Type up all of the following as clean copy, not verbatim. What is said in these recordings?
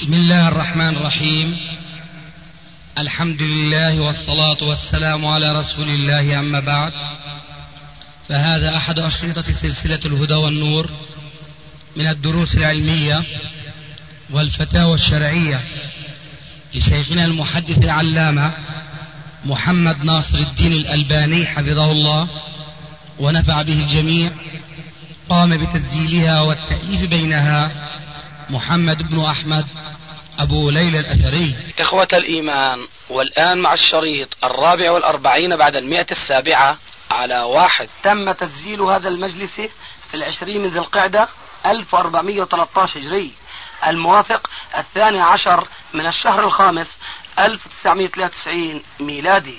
بسم الله الرحمن الرحيم. الحمد لله والصلاة والسلام على رسول الله، أما بعد، فهذا أحد أشرطة سلسلة الهدى والنور من الدروس العلمية والفتاوى الشرعية لشيخنا المحدث العلامة محمد ناصر الدين الألباني حفظه الله ونفع به الجميع. قام بتسجيلها والتأليف بينها محمد بن أحمد أبو ليلى الأثري. إخوة الإيمان، والآن مع الشريط 44 بعد 107 على 1. تم تسجيل هذا المجلس في 20 ذي القعدة 1413 هجري، الموافق 12 من الشهر الخامس 1993 ميلادي.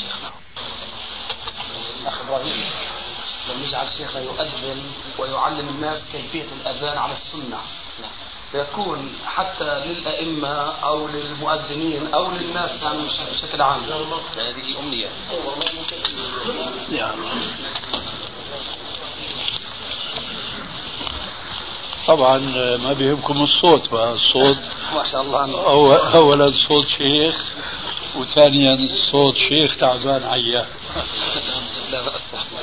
أخ إبراهيم، لم يجعل شيخنا يؤذن ويعلم الناس كيفية الأذان على السنة، فيكون حتى للأئمة أو للمؤذنين أو للناس بشكل عام. هذه أمنية. طبعا ما بيهمكم الصوت، فالصوت ما شاء الله. أولا صوت شيخ، وثانيا صوت شيخ تعبان عيان. لا بأس.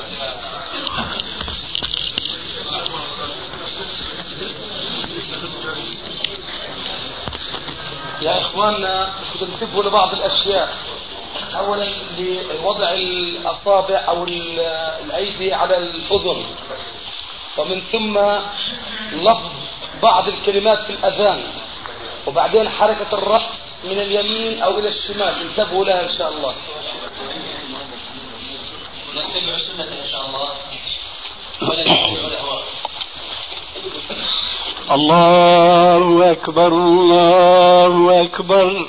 يا إخواننا، تنتبهوا لبعض الأشياء. أولا لوضع الأصابع أو الأيدي على الأذن، ومن ثم لفظ بعض الكلمات في الأذان، وبعدين حركة الرأس من اليمين أو إلى الشمال. انتبهوا لها إن شاء الله. نتبع السنة إن شاء الله. الله أكبر، الله أكبر،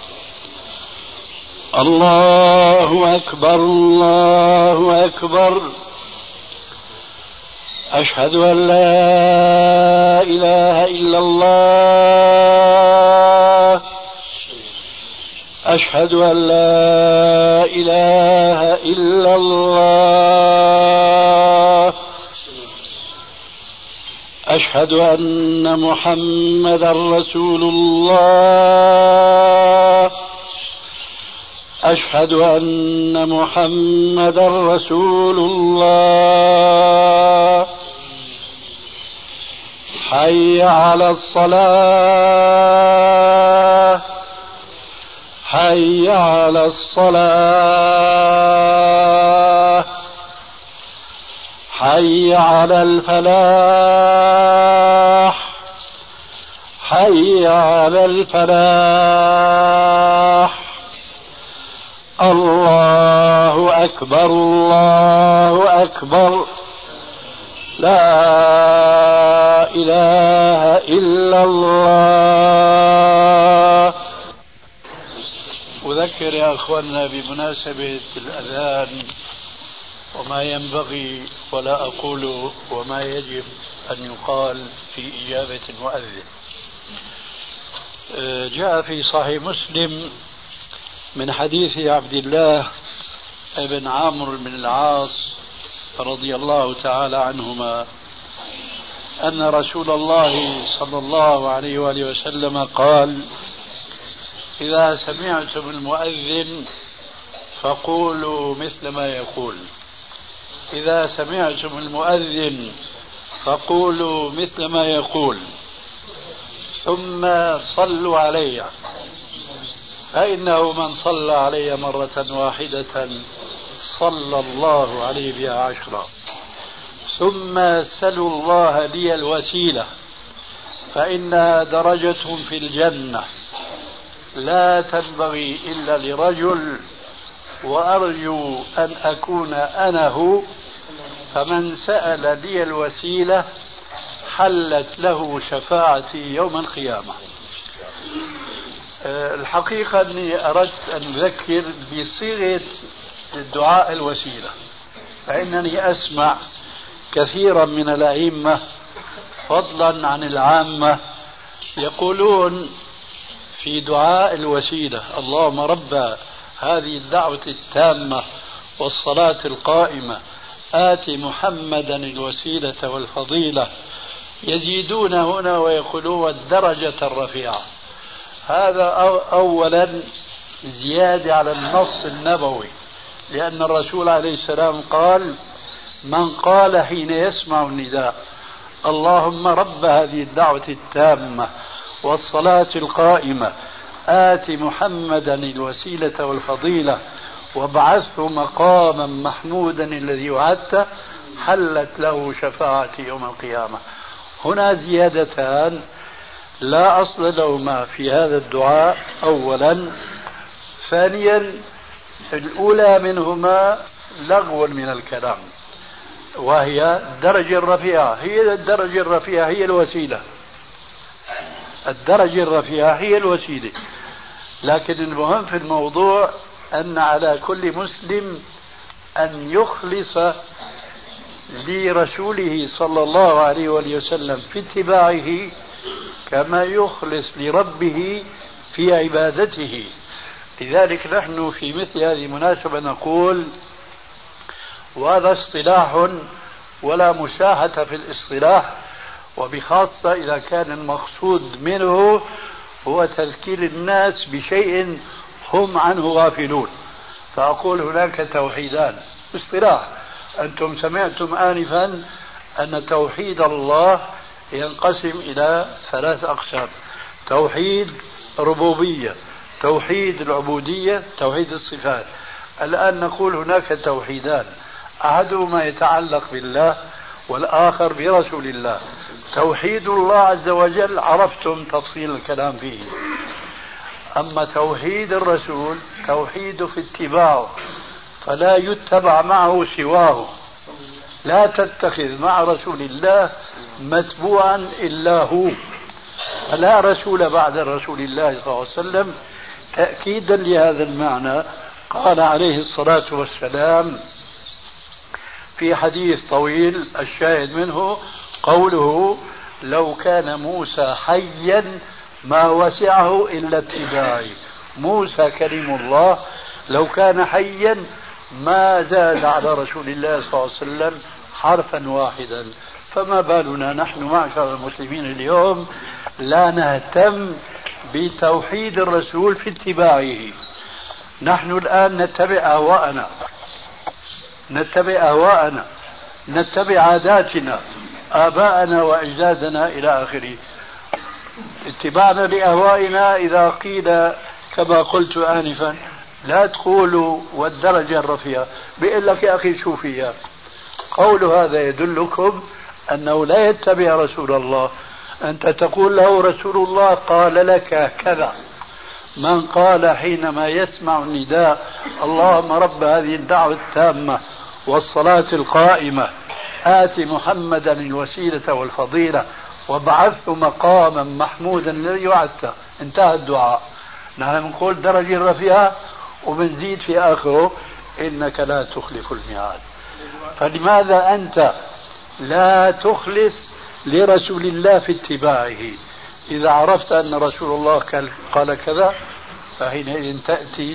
الله أكبر، الله أكبر. أشهد أن لا إله إلا الله، أشهد أن لا إله إلا الله، أشهد أن محمدا رسول الله، أشهد أن محمدا رسول الله. حي على الصلاة، حي على الصلاة، حي على الفلاح، حي على الفلاح. الله أكبر، الله أكبر، لا إله إلا الله. أذكر يا أخواننا بمناسبة الأذان وما ينبغي ولا أقول وما يجب أن يقال في إجابة المؤذن. جاء في صحيح مسلم من حديث عبد الله بن عمرو بن العاص رضي الله تعالى عنهما أن رسول الله صلى الله عليه وآله وسلم قال: إذا سمعتم المؤذن فقولوا مثل ما يقول، إذا سمعتم المؤذن فقولوا مثل ما يقول، ثم صلوا علي، فإنه من صلى علي مرة واحدة صلى الله عليه بها 10. ثم سلوا الله لي الوسيلة، فإنها درجة في الجنة لا تنبغي إلا لرجل، وأرجو أن أكون أنا هو، فمن سأل لي الوسيلة حلت له شفاعتي يوم القيامة. الحقيقة أني أردت أن أذكر بصيغة الدعاء الوسيلة، فإنني أسمع كثيرا من الأئمة فضلا عن العامة يقولون في دعاء الوسيلة: اللهم رب هذه الدعوة التامة والصلاة القائمة آت محمدا الوسيلة والفضيلة، يزيدون هنا ويقولون الدرجة الرفيعة. هذا أولا زيادة على النص النبوي، لأن الرسول عليه السلام قال: من قال حين يسمع النداء اللهم رب هذه الدعوة التامة والصلاة القائمة آت محمدا الوسيلة والفضيلة وابعثه مقاما محمودا الذي وعدته حلت له شفاعتي يوم القيامة. هنا زيادتان لا أصل لهما في هذا الدعاء أولا. ثانيا الأولى منهما لغو من الكلام، وهي الدرجة الرفيعة. هي الدرجة الرفيعة هي الوسيلة، الدرجة الرفيعة هي الوسيلة. لكن المهم في الموضوع أن على كل مسلم أن يخلص لرسوله صلى الله عليه وسلم في اتباعه كما يخلص لربه في عبادته. لذلك نحن في مثل هذه المناسبة نقول، وهذا اصطلاح ولا مشاحة في الاصطلاح، وبخاصة إذا كان المقصود منه هو تذكير الناس بشيء هم عنه غافلون، فأقول هناك توحيدان اصطلاح. أنتم سمعتم آنفا أن توحيد الله ينقسم إلى 3 أقسام: توحيد ربوبية، توحيد العبودية، توحيد الصفات. الآن نقول هناك توحيدان، أحدهما يتعلق بالله والآخر برسول الله. توحيد الله عز وجل عرفتم تفصيل الكلام فيه، أما توحيد الرسول توحيد في اتباعه، فلا يتبع معه سواه. لا تتخذ مع رسول الله متبوعا إلا هو، فلا رسول بعد رسول الله صلى الله عليه وسلم. تأكيدا لهذا المعنى قال عليه الصلاة والسلام في حديث طويل الشاهد منه قوله: لو كان موسى حيا ما وسعه إلا اتباعي. موسى كريم الله لو كان حيا ما زاد على رسول الله صلى الله عليه وسلم حرفا واحدا، فما بالنا نحن معشر المسلمين اليوم لا نهتم بتوحيد الرسول في اتباعه. نحن الآن نتبع أهواءنا، نتبع عاداتنا، آباءنا وأجدادنا إلى آخره. اتباعنا لأهوائنا إذا قيل كما قلت آنفا لا تقولوا والدرجة الرفيعة، بيقول لك يا أخي شو فيها؟ قول هذا يدلكم أنه لا يتبع رسول الله. أنت تقول له رسول الله قال لك كذا. من قال حينما يسمع النداء اللهم رب هذه الدعوة التامة والصلاة القائمة آت محمدا الوسيلة والفضيلة وابعثه مقاما محمودا الذي وعدته، انتهى الدعاء. نحن نقول درجة رفيعة وبنزيد في آخره إنك لا تخلف الميعاد. فلماذا أنت لا تخلص لرسول الله في اتباعه؟ إذا عرفت أن رسول الله قال كذا فحينئذ تأتي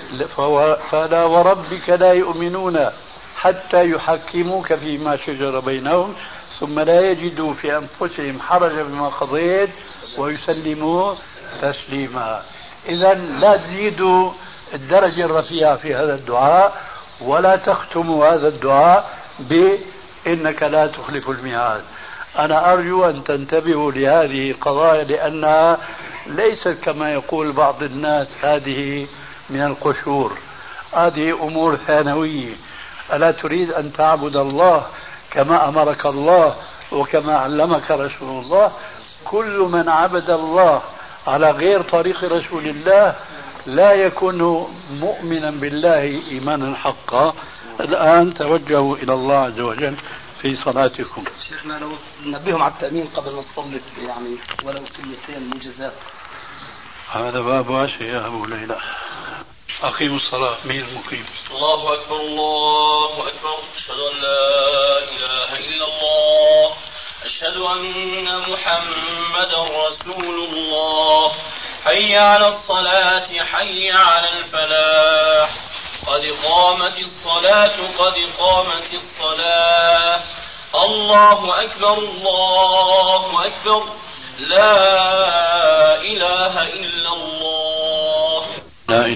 فلا وربك لا يؤمنون حتى يحكموك فيما شجر بينهم ثم لا يجدوا في أنفسهم حرجا مما قضيت ويسلموا تسليما. إذا لا تزيدوا الدرجة الرفيعة في هذا الدعاء ولا تختموا هذا الدعاء بإنك لا تخلف الميعاد. أنا أرجو أن تنتبهوا لهذه القضايا لأنها ليست كما يقول بعض الناس هذه من القشور، هذه أمور ثانوية. ألا تريد أن تعبد الله كما أمرك الله وكما علمك رسول الله؟ كل من عبد الله على غير طريق رسول الله لا يكون مؤمنا بالله إيمانا حقا. الآن توجهوا إلى الله عز وجل في صلاتكم. شيخنا لو ننبههم على التأمين قبل ما تصلي يعني ولو كلمتين موجزات. هذا باب واسع يا أبو ليلى. أقيموا الصلاة. مين المقيم؟ الله أكبر الله أكبر. أشهد أن لا إله إلا الله. أشهد أن محمدا رسول الله. حي على الصلاة حي على الفلاح. قد قامت الصلاة قد قامت الصلاة. الله أكبر الله أكبر. لا إله إلا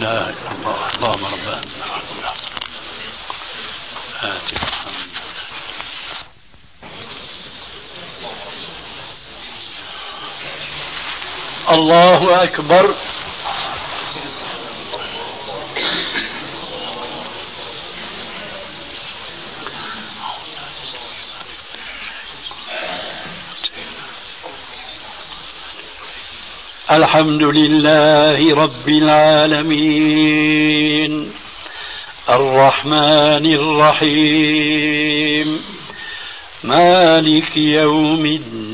إله إلا الله. اللهم ربنا الله أكبر. الحمد لله رب العالمين الرحمن الرحيم مالك يوم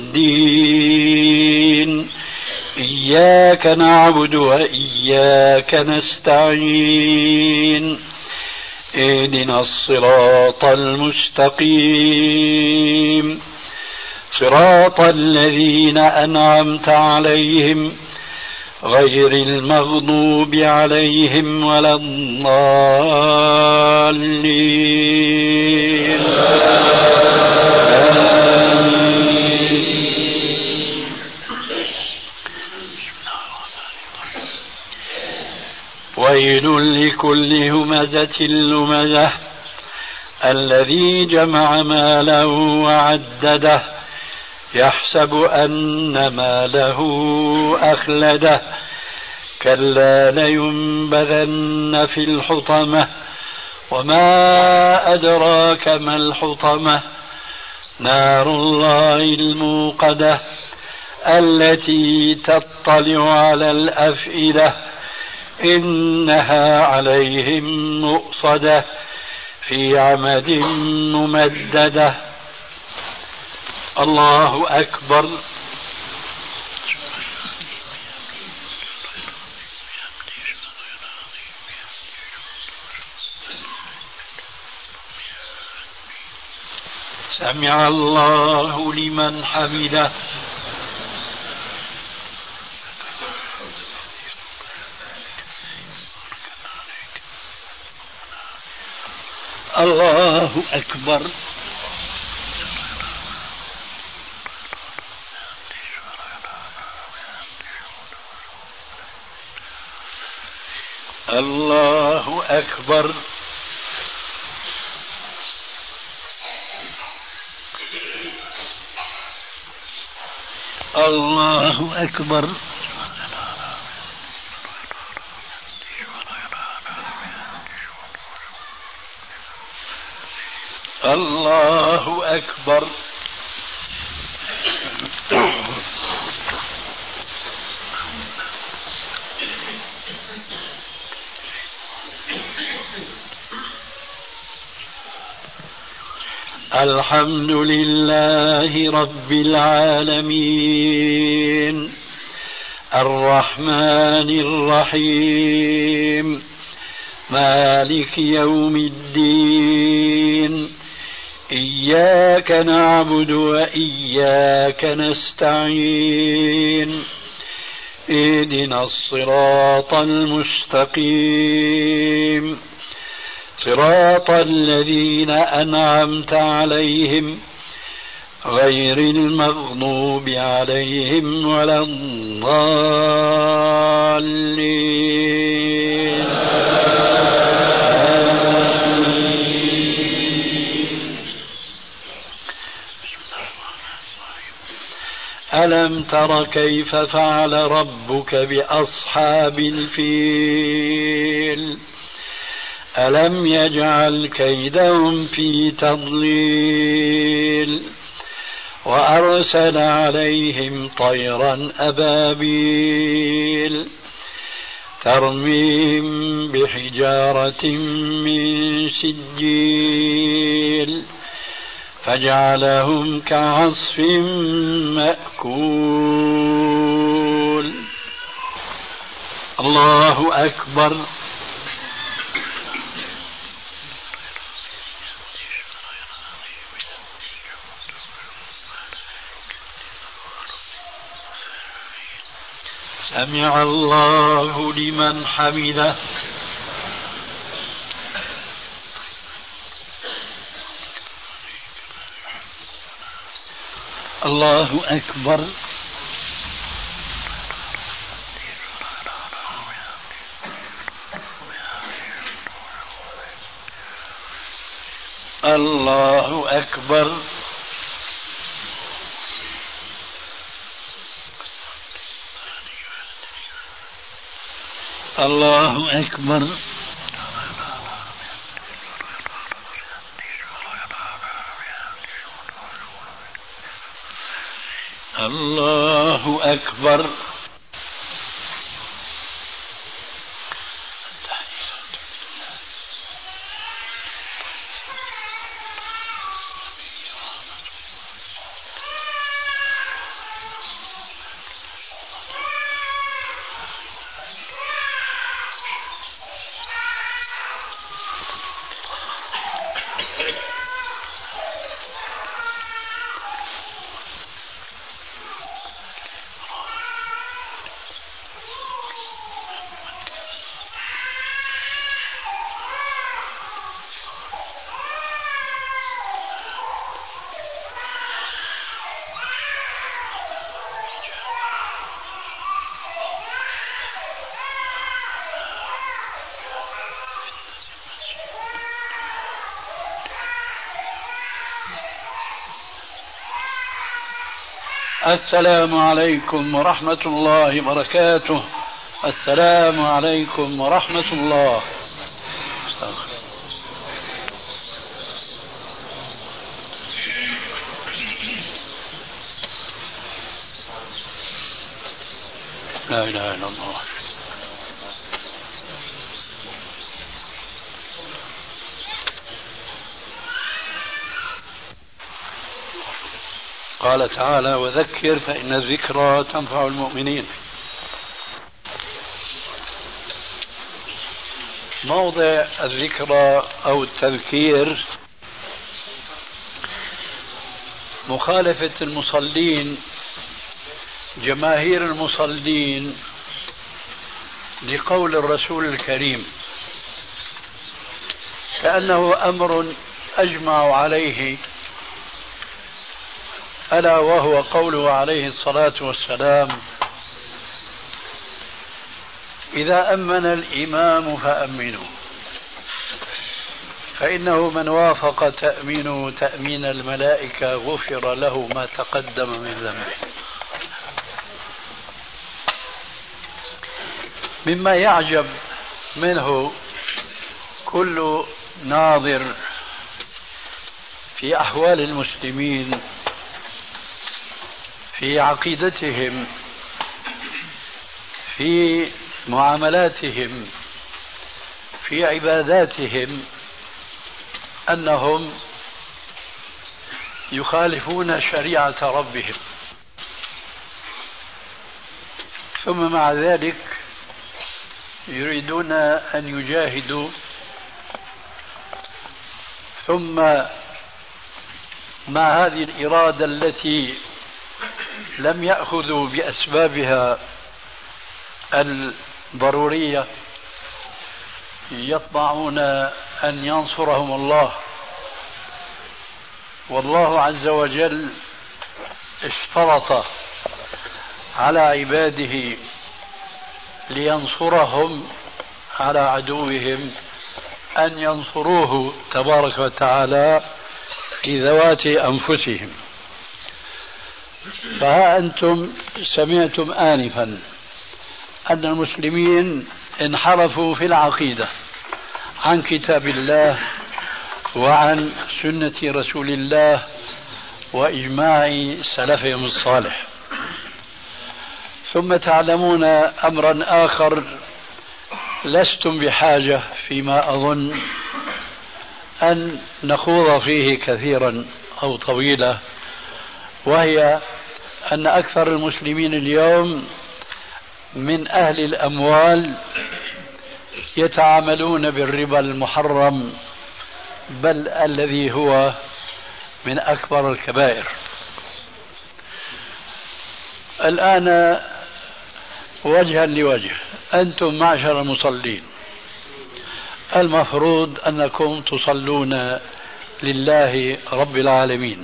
الدين إياك نعبد وإياك نستعين اهدنا الصراط المستقيم صراط الذين أنعمت عليهم غير المغضوب عليهم ولا الضالين. ويل لكل همزة لمزة الذي جمع ماله وعدده يحسب أن ماله أخلده كلا لينبذن في الحطمة وما أدراك ما الحطمة نار الله الموقدة التي تطلع على الأفئدة إنها عليهم مؤصدة في عمد ممددة. الله أكبر. سمع الله لمن حمده. الله أكبر. الله أكبر. الله أكبر. الله أكبر. الحمد لله رب العالمين الرحمن الرحيم مالك يوم الدين إياك نعبد وإياك نستعين اهدنا الصراط المستقيم صراط الذين أنعمت عليهم غير المغضوب عليهم ولا الضالين. ألم تر كيف فعل ربك بأصحاب الفيل ألم يجعل كيدهم في تضليل وأرسل عليهم طيرا أبابيل ترميهم بحجارة من سجيل فجعلهم كعصف مأكول. الله أكبر. سمع الله لمن حمده. الله أكبر. الله أكبر. الله أكبر. الله أكبر. السلام عليكم ورحمة الله وبركاته. السلام عليكم ورحمة الله. لا إله إلا الله. قال تعالى: وذكر فإن الذكرى تنفع المؤمنين. موضع الذكرى أو التذكير مخالفة المصلين، جماهير المصلين، لقول الرسول الكريم، كأنه أمر أجمع عليه، ألا وهو قوله عليه الصلاة والسلام: إذا أمن الإمام فأمنوا، فإنه من وافق تأمينه تأمين الملائكة غفر له ما تقدم من ذنبه. مما يعجب منه كل ناظر في أحوال المسلمين، في عقيدتهم، في معاملاتهم، في عباداتهم، أنهم يخالفون شريعة ربهم، ثم مع ذلك يريدون أن يجاهدوا، ثم مع هذه الإرادة التي لم يأخذوا بأسبابها الضرورية يطمعون أن ينصرهم الله. والله عز وجل اشترط على عباده لينصرهم على عدوهم أن ينصروه تبارك وتعالى في ذوات أنفسهم. فها أنتم سمعتم آنفا أن المسلمين انحرفوا في العقيدة عن كتاب الله وعن سنة رسول الله وإجماع سلفهم الصالح. ثم تعلمون أمرا آخر لستم بحاجة فيما أظن أن نخوض فيه كثيرا أو طويلا، وهي أن أكثر المسلمين اليوم من أهل الأموال يتعاملون بالربا المحرم، بل الذي هو من أكبر الكبائر. الآن وجها لوجه، أنتم معشر المصلين المفروض أنكم تصلون لله رب العالمين،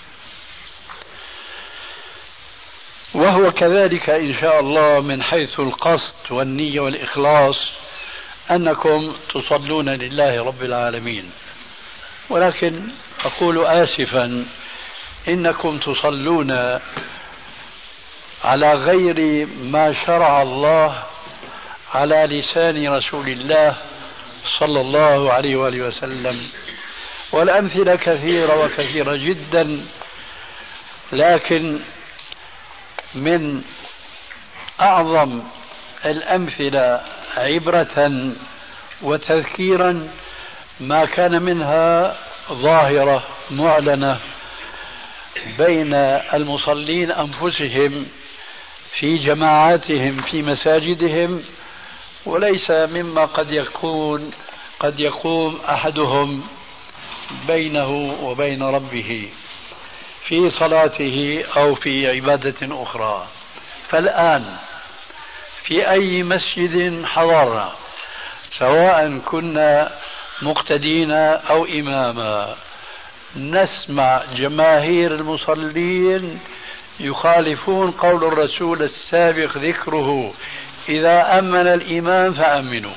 وهو كذلك إن شاء الله من حيث القصد والنية والإخلاص أنكم تصلون لله رب العالمين. ولكن أقول آسفا إنكم تصلون على غير ما شرع الله على لسان رسول الله صلى الله عليه وآله وسلم، والأمثلة كثيرة وكثيرة جدا، لكن من أعظم الأمثلة عبرة وتذكيرا ما كان منها ظاهرة معلنة بين المصلين أنفسهم في جماعاتهم في مساجدهم، وليس مما قد يقوم أحدهم بينه وبين ربه في صلاته أو في عبادة أخرى. فالآن في أي مسجد حضرنا، سواء كنا مقتدين أو إماما، نسمع جماهير المصلين يخالفون قول الرسول السابق ذكره: إذا أمن الإمام فأمنوا.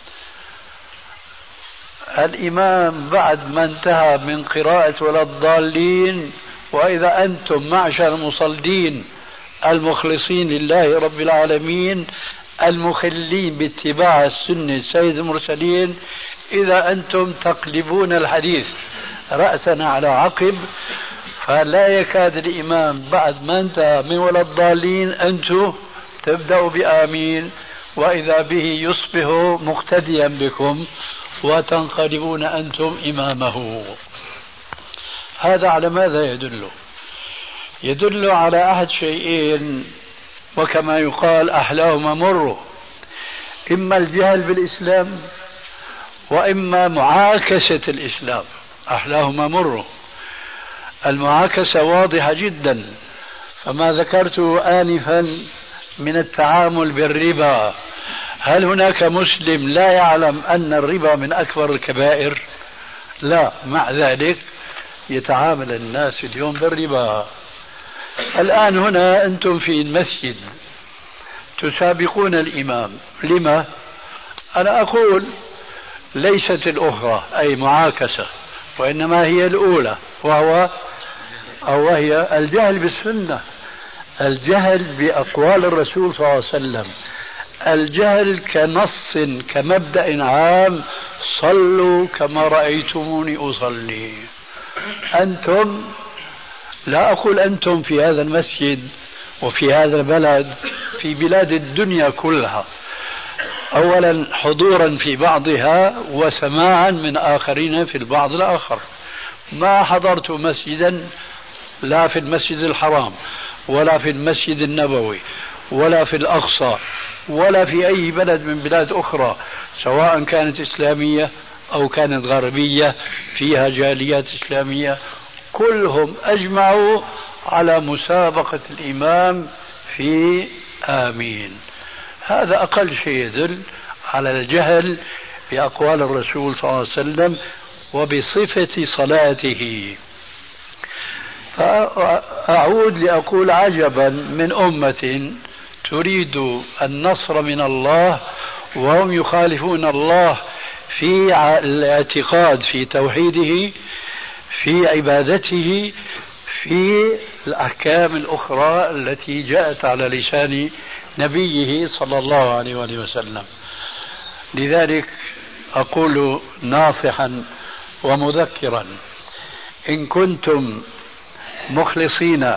الإمام بعد ما انتهى من قراءة ولا الضالين، وإذا أنتم معشر المصلين المخلصين لله رب العالمين المخلين باتباع السنة سيد المرسلين، إذا أنتم تقلبون الحديث رأسا على عقب، فلا يكاد الإمام بعد ما انتهى من ولا الضالين أنتم تبدأوا بآمين، وإذا به يصبح مقتديا بكم وتنقلبون أنتم إمامه. هذا على ماذا يدل؟ يدل على أحد شيئين، وكما يقال أحلاهما مر: إما الجهل بالإسلام وإما معاكسة الإسلام. أحلاهما مر. المعاكسة واضحة جدا، فما ذكرته آنفا من التعامل بالربا، هل هناك مسلم لا يعلم أن الربا من أكبر الكبائر؟ لا، مع ذلك يتعامل الناس اليوم بالربا. الآن هنا أنتم في المسجد تسابقون الإمام، لما؟ أنا أقول ليست الأخرى أي معاكسة، وإنما هي الأولى، وهي الجهل بالسنة، الجهل بأقوال الرسول صلى الله عليه وسلم، الجهل كنص كمبدأ عام: صلوا كما رأيتموني أصلي. أنتم، لا أقول أنتم في هذا المسجد وفي هذا البلد، في بلاد الدنيا كلها، أولا حضورا في بعضها وسماعا من آخرين في البعض الآخر. ما حضرت مسجدا، لا في المسجد الحرام ولا في المسجد النبوي ولا في الأقصى ولا في أي بلد من بلاد أخرى، سواء كانت إسلامية أو كانت غربية فيها جاليات إسلامية، كلهم أجمعوا على مسابقة الإمام في آمين. هذا أقل شيء يدل على الجهل بأقوال الرسول صلى الله عليه وسلم وبصفة صلاته. فأعود لأقول عجبا من أمة تريد النصر من الله وهم يخالفون الله في الاعتقاد، في توحيده، في عبادته، في الأحكام الأخرى التي جاءت على لسان نبيه صلى الله عليه وآله وسلم. لذلك أقول ناصحا ومذكرا: إن كنتم مخلصين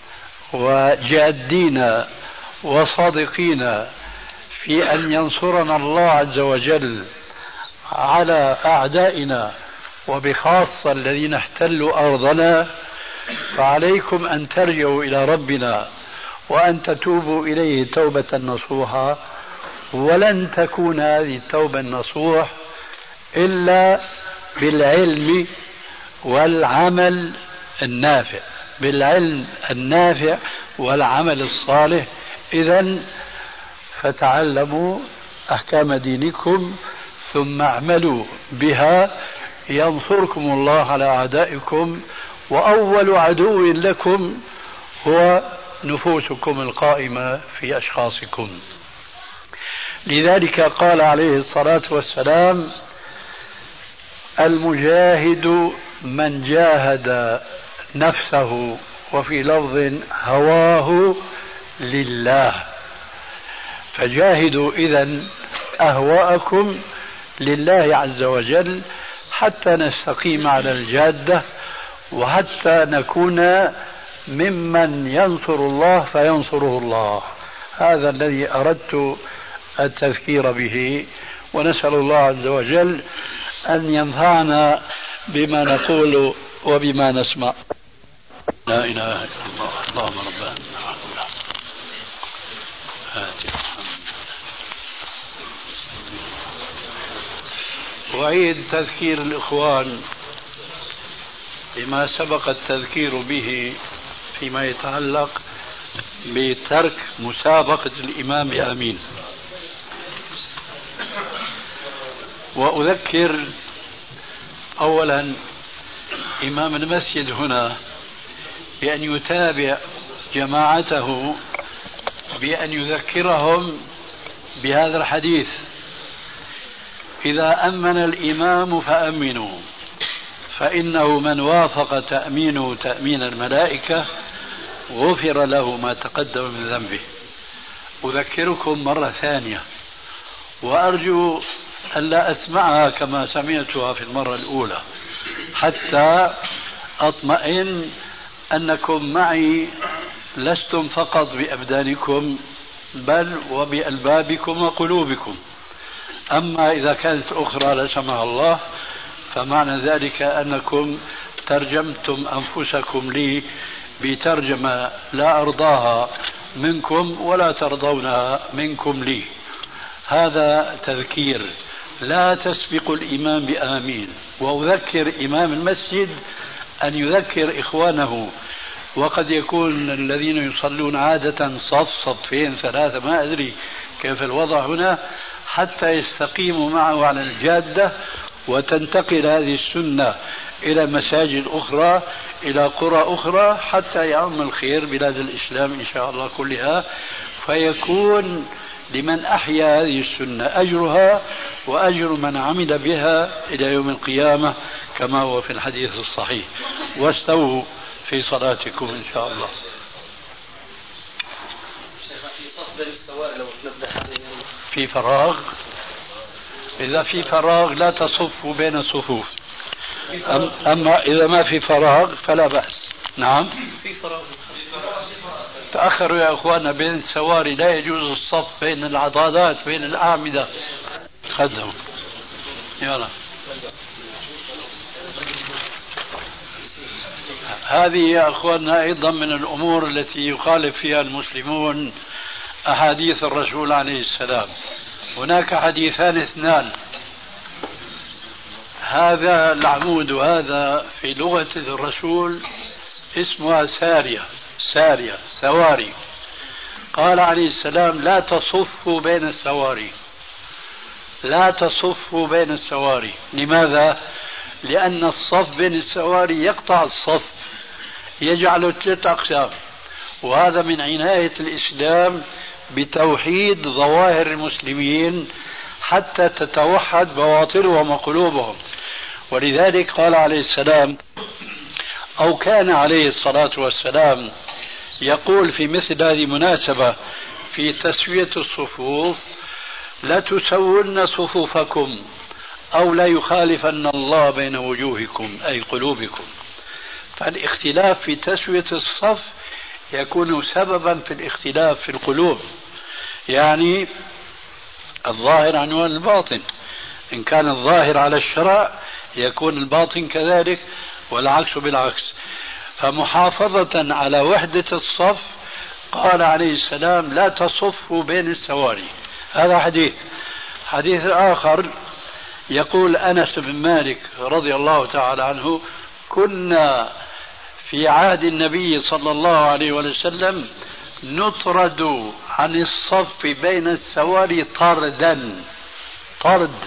وجادين وصادقين في أن ينصرنا الله عز وجل على أعدائنا وبخاصة الذين احتلوا أرضنا، فعليكم أن ترجعوا إلى ربنا وأن تتوبوا إليه توبة نصوحا. ولن تكون هذه التوبة النصوح إلا بالعلم والعمل النافع، بالعلم النافع والعمل الصالح. إذن فتعلموا أحكام دينكم ثم اعملوا بها ينصركم الله على أعدائكم، وأول عدو لكم هو نفوسكم القائمة في أشخاصكم. لذلك قال عليه الصلاة والسلام: المجاهد من جاهد نفسه، وفي لفظ هواه لله. فجاهدوا إذن أهواءكم لله عز وجل حتى نستقيم على الجادة، وحتى نكون ممن ينصر الله فينصره الله. هذا الذي أردت التذكير به، ونسأل الله عز وجل أن ينفعنا بما نقول وبما نسمع. لا إله إلا الله. اللهم ربنا وأعيد تذكير الإخوان بما سبق التذكير به فيما يتعلق بترك مسابقة الإمام بآمين. وأذكر أولا إمام المسجد هنا بأن يتابع جماعته بأن يذكرهم بهذا الحديث: إذا أمن الإمام فأمنوا، فإنه من وافق تأمينه تأمين الملائكة غفر له ما تقدم من ذنبه. أذكركم مرة ثانية، وأرجو ألا أسمعها كما سمعتها في المرة الأولى، حتى أطمئن أنكم معي لستم فقط بأبدانكم بل وبألبابكم وقلوبكم. أما إذا كانت أخرى لا سمح الله فمعنى ذلك أنكم ترجمتم أنفسكم لي بترجمة لا أرضاها منكم ولا ترضونها منكم لي. هذا تذكير، لا تسبق الإمام بآمين. وأذكر إمام المسجد أن يذكر إخوانه، وقد يكون الذين يصلون عادة صف صفين ثلاثة، ما أدري كيف الوضع هنا، حتى يستقيموا معه على الجادة وتنتقل هذه السنة إلى مساجد أخرى، إلى قرى أخرى، حتى يعم الخير بلاد الإسلام إن شاء الله كلها، فيكون لمن أحيا هذه السنة أجرها وأجر من عمل بها إلى يوم القيامة كما هو في الحديث الصحيح. واستووا في صلاتكم إن شاء الله. في فراغ، إذا في فراغ لا تصفوا بين الصفوف، أما إذا ما في فراغ فلا بأس. نعم، في فراغ. تأخروا يا أخوانا بين السواري، لا يجوز الصف بين العضادات بين الأعمدة. خذهم يلا. هذه يا أخوانا أيضا من الأمور التي يخالف فيها المسلمون أحاديث الرسول عليه السلام. هناك حديثان اثنان، هذا العمود وهذا في لغة الرسول اسمها سارية سواري. قال عليه السلام: لا تصفوا بين السواري، لا تصفوا بين السواري. لماذا؟ لأن الصف بين السواري يقطع الصف، يجعله 3 أقسام. وهذا من عناية الإسلام بتوحيد ظواهر المسلمين حتى تتوحد بواطنهم وقلوبهم. ولذلك قال عليه السلام، أو كان عليه الصلاة والسلام يقول في مثل هذه المناسبة في تسوية الصفوف: لا تسون صفوفكم أو لا يخالفن الله بين وجوهكم أي قلوبكم. فالاختلاف في تسوية الصف يكون سببا في الاختلاف في القلوب، يعني الظاهر عنوان الباطن. إن كان الظاهر على الشرع يكون الباطن كذلك، والعكس بالعكس. فمحافظة على وحدة الصف قال عليه السلام: لا تصفوا بين السواري. هذا حديث آخر يقول أنس بن مالك رضي الله تعالى عنه: كنا في عهد النبي صلى الله عليه وسلم نطرد عن الصف بين السواري طرد،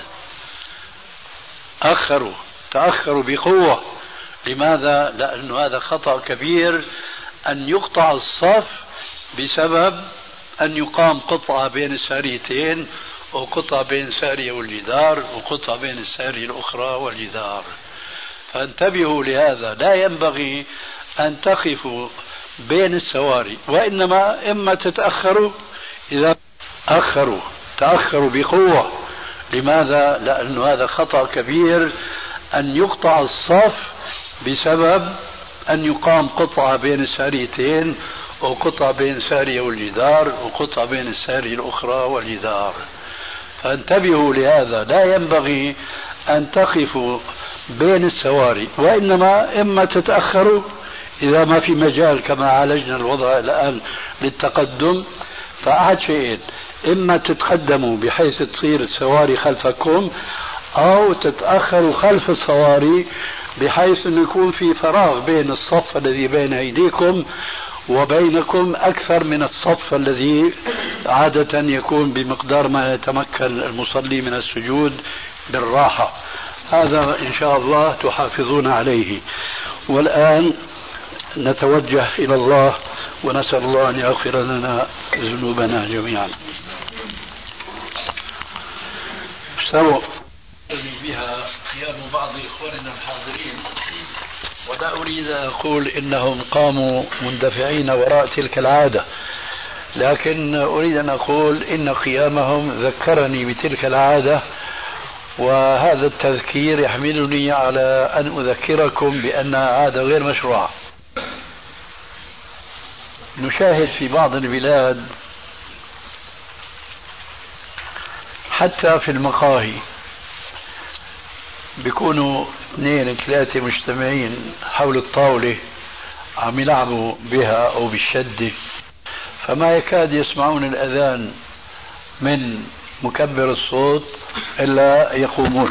تأخروا بقوة. لماذا؟ لأن هذا خطأ كبير أن يقطع الصف بسبب أن يقام قطعة بين الساريتين وقطعة بين سارية والجدار وقطعة بين السارية الأخرى والجدار. فانتبهوا لهذا، لا ينبغي أن تقفوا بين السواري، وإنما إما تتأخروا، إذا تأخروا بقوة. لماذا؟ لأن هذا خطأ كبير أن يقطع الصف بسبب أن يقام قطعة بين الساريتين وقطعة بين سارية والجدار وقطعة بين السارية الأخرى والجدار. فانتبهوا لهذا، لا ينبغي أن تقفوا بين السواري، وإنما إما تتأخروا إذا ما في مجال كما عالجنا الوضع الآن للتقدم، فأحد شيئين: إما تتقدموا بحيث تصير السواري خلفكم، أو تتأخروا خلف السواري بحيث أن يكون في فراغ بين الصف الذي بين أيديكم وبينكم أكثر من الصف الذي عادة يكون بمقدار ما يتمكن المصلي من السجود بالراحة. هذا إن شاء الله تحافظون عليه. والآن نتوجه إلى الله ونسأل الله أن يغفر لنا ذنوبنا جميعا. سووا بها قيام بعض إخواننا الحاضرين، ولا أريد أن أقول إنهم قاموا مندفعين وراء تلك العادة، لكن أريد أن أقول إن قيامهم ذكرني بتلك العادة، وهذا التذكير يحملني على أن أذكركم بأنها عادة غير مشروعة. نشاهد في بعض البلاد حتى في المقاهي بيكونوا 2 3 مجتمعين حول الطاولة عم يلعبوا بها أو بالشدة، فما يكاد يسمعون الأذان من مكبر الصوت إلا يقومون.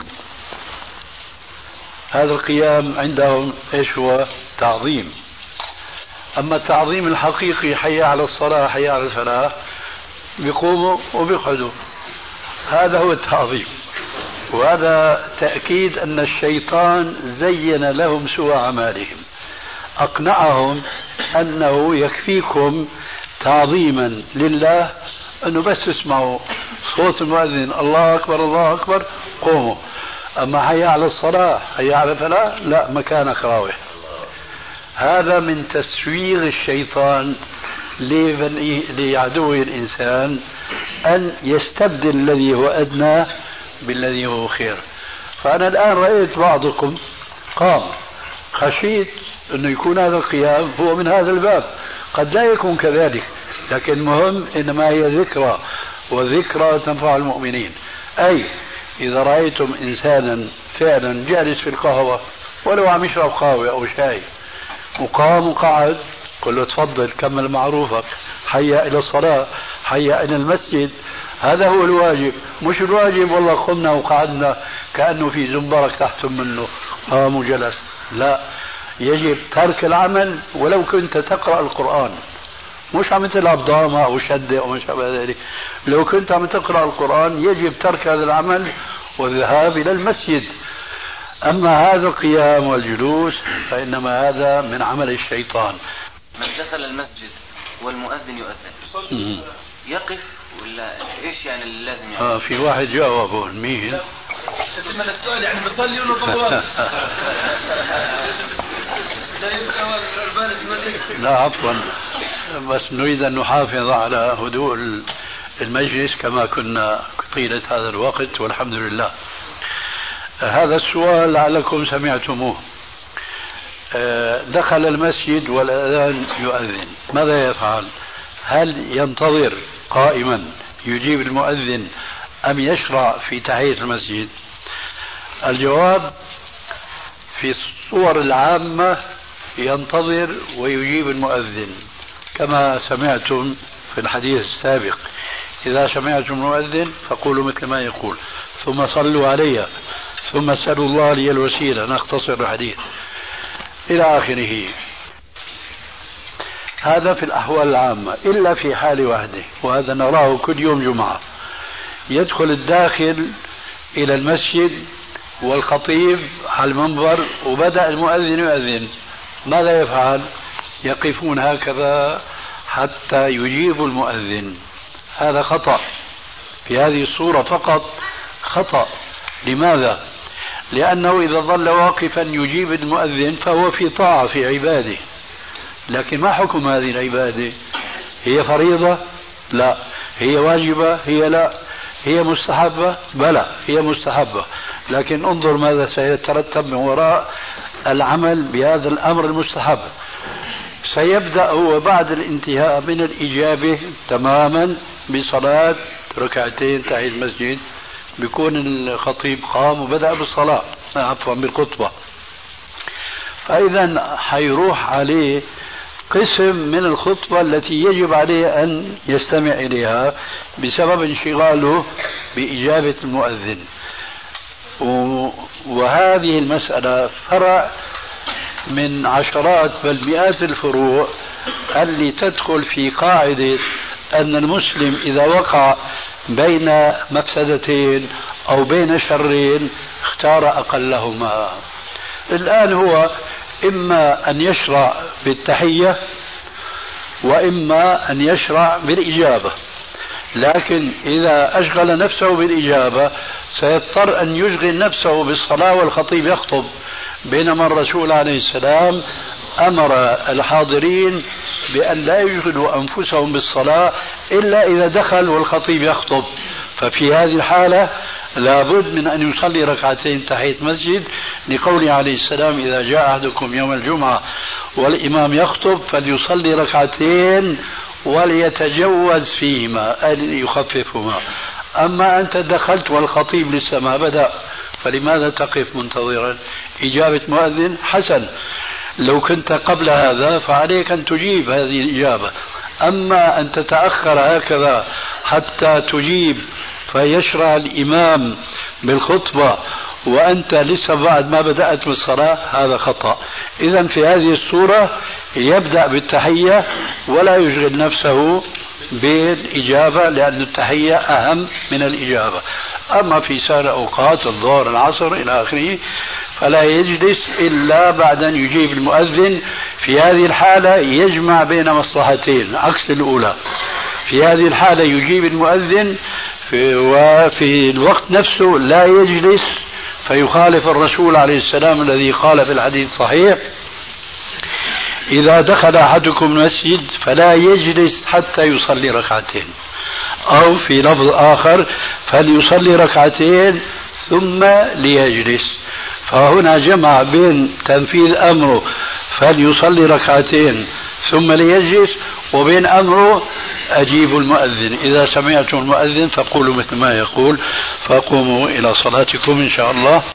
هذا القيام عندهم إيش هو؟ تعظيم. أما التعظيم الحقيقي حي على الصلاة حي على الفلاح بيقوموا وبيقعدوا، هذا هو التعظيم. وهذا تأكيد أن الشيطان زين لهم سوء أعمالهم، أقنعهم أنه يكفيكم تعظيما لله أنه بس تسمعوا صوت المؤذن الله أكبر الله أكبر قوموا، أما حي على الصلاة حي على الفلاح لا، مكانك راوح. هذا من تسويغ الشيطان لعدو الإنسان أن يستبدل الذي هو أدنى بالذي هو خير. فأنا الآن رأيت بعضكم قام، خشيت أنه يكون هذا القيام هو من هذا الباب، قد لا يكون كذلك، لكن المهم إنما هي ذكرى، وذكرى تنفع المؤمنين. أي إذا رأيتم إنسانا فعلا جالس في القهوة ولو عم يشرب قهوة أو شاي وقام وقعد، قل له تفضل كمل معروفك، حيا إلى الصلاة حيا إلى المسجد. هذا هو الواجب، مش الواجب والله قمنا وقعدنا كأنه في زنبرك تحت منه قام وجلس، لا، يجب ترك العمل ولو كنت تقرأ القرآن، مش عم تلعب ضامة أو شدة أو ما شابه ذلك. لو كنت عم تقرأ القرآن يجب ترك هذا العمل والذهاب إلى المسجد. أما هذا القيام والجلوس فإنما هذا من عمل الشيطان. من دخل المسجد والمؤذن يؤذن يقف ولا إيش يعني اللي لازم يعمل؟ في واحد جاوبه مين؟ تسمى السؤال يعني بصلي ولا طوال؟ لا عفوا، بس نريد أن نحافظ على هدوء المجلس كما كنا طيلة هذا الوقت والحمد لله. هذا السؤال لعلكم سمعتموه. دخل المسجد والأذان يؤذن، ماذا يفعل؟ هل ينتظر قائما يجيب المؤذن أم يشرع في تحية المسجد؟ الجواب في الصور العامة ينتظر ويجيب المؤذن، كما سمعتم في الحديث السابق: إذا سمعتم المؤذن فقولوا مثل ما يقول ثم صلوا علي ثم اسألوا الله لي الوسيلة، نختصر الحديث إلى آخره. هذا في الأحوال العامة، إلا في حال واحدة، وهذا نراه كل يوم جمعة: يدخل الداخل إلى المسجد والخطيب على المنبر وبدأ المؤذن يؤذن، ماذا يفعل؟ يقفون هكذا حتى يجيب المؤذن. هذا خطأ، في هذه الصورة فقط خطأ. لماذا؟ لأنه إذا ظل واقفا يجيب المؤذن فهو في طاعة، في عبادة. لكن ما حكم هذه العبادة؟ هي فريضة؟ لا. هي واجبة؟ هي لا. هي مستحبة؟ بلى هي مستحبة. لكن انظر ماذا سيترتب من وراء العمل بهذا الأمر المستحب. سيبدأ هو بعد الانتهاء من الإجابة تماما بصلاة ركعتين تحية المسجد، بيكون الخطيب قام وبدأ بالصلاة، عفوا بالخطبة. فإذا حيروح عليه قسم من الخطبة التي يجب عليه أن يستمع إليها بسبب انشغاله بإجابة المؤذن. وهذه المسألة فرع من عشرات بل مئات الفروع اللي تدخل في قاعدة أن المسلم إذا وقع بين مفسدتين أو بين شرين اختار أقلهما. الآن هو إما أن يشرع بالتحية وإما أن يشرع بالإجابة، لكن إذا أشغل نفسه بالإجابة سيضطر أن يشغل نفسه بالصلاة والخطيب يخطب، بينما الرسول عليه السلام أمر الحاضرين بأن لا يشغلوا أنفسهم بالصلاة إلا إذا دخل والخطيب يخطب. ففي هذه الحالة لابد من أن يصلي ركعتين تحية مسجد، لقوله عليه السلام إذا جاء أحدكم يوم الجمعة والإمام يخطب فليصلي ركعتين وليتجوز فيهما أي يخففهما. أما أنت دخلت والخطيب لسه ما بدأ فلماذا تقف منتظرا إجابة مؤذن؟ حسن، لو كنت قبل هذا فعليك أن تجيب هذه الإجابة. أما أن تتأخر هكذا حتى تجيب فيشرع الإمام بالخطبة وأنت لسه بعد ما بدأت بالصلاة، هذا خطأ. إذن في هذه الصورة يبدأ بالتحية ولا يشغل نفسه بالإجابة، لأن التحية أهم من الإجابة. أما في سائر أوقات الظهر العصر إلى آخره فلا يجلس إلا بعد أن يجيب المؤذن. في هذه الحالة يجمع بين مصلحتين عكس الأولى. في هذه الحالة يجيب المؤذن وفي الوقت نفسه لا يجلس فيخالف الرسول عليه السلام الذي قال في الحديث الصحيح إذا دخل أحدكم المسجد فلا يجلس حتى يصلي ركعتين، أو في لفظ آخر فليصلي ركعتين ثم ليجلس. فهنا جمع بين تنفيذ أمره فليصلي ركعتين ثم ليجلس وبين أمره أجيبوا المؤذن، إذا سمعتم المؤذن فقولوا مثل ما يقول، فقوموا إلى صلاتكم إن شاء الله.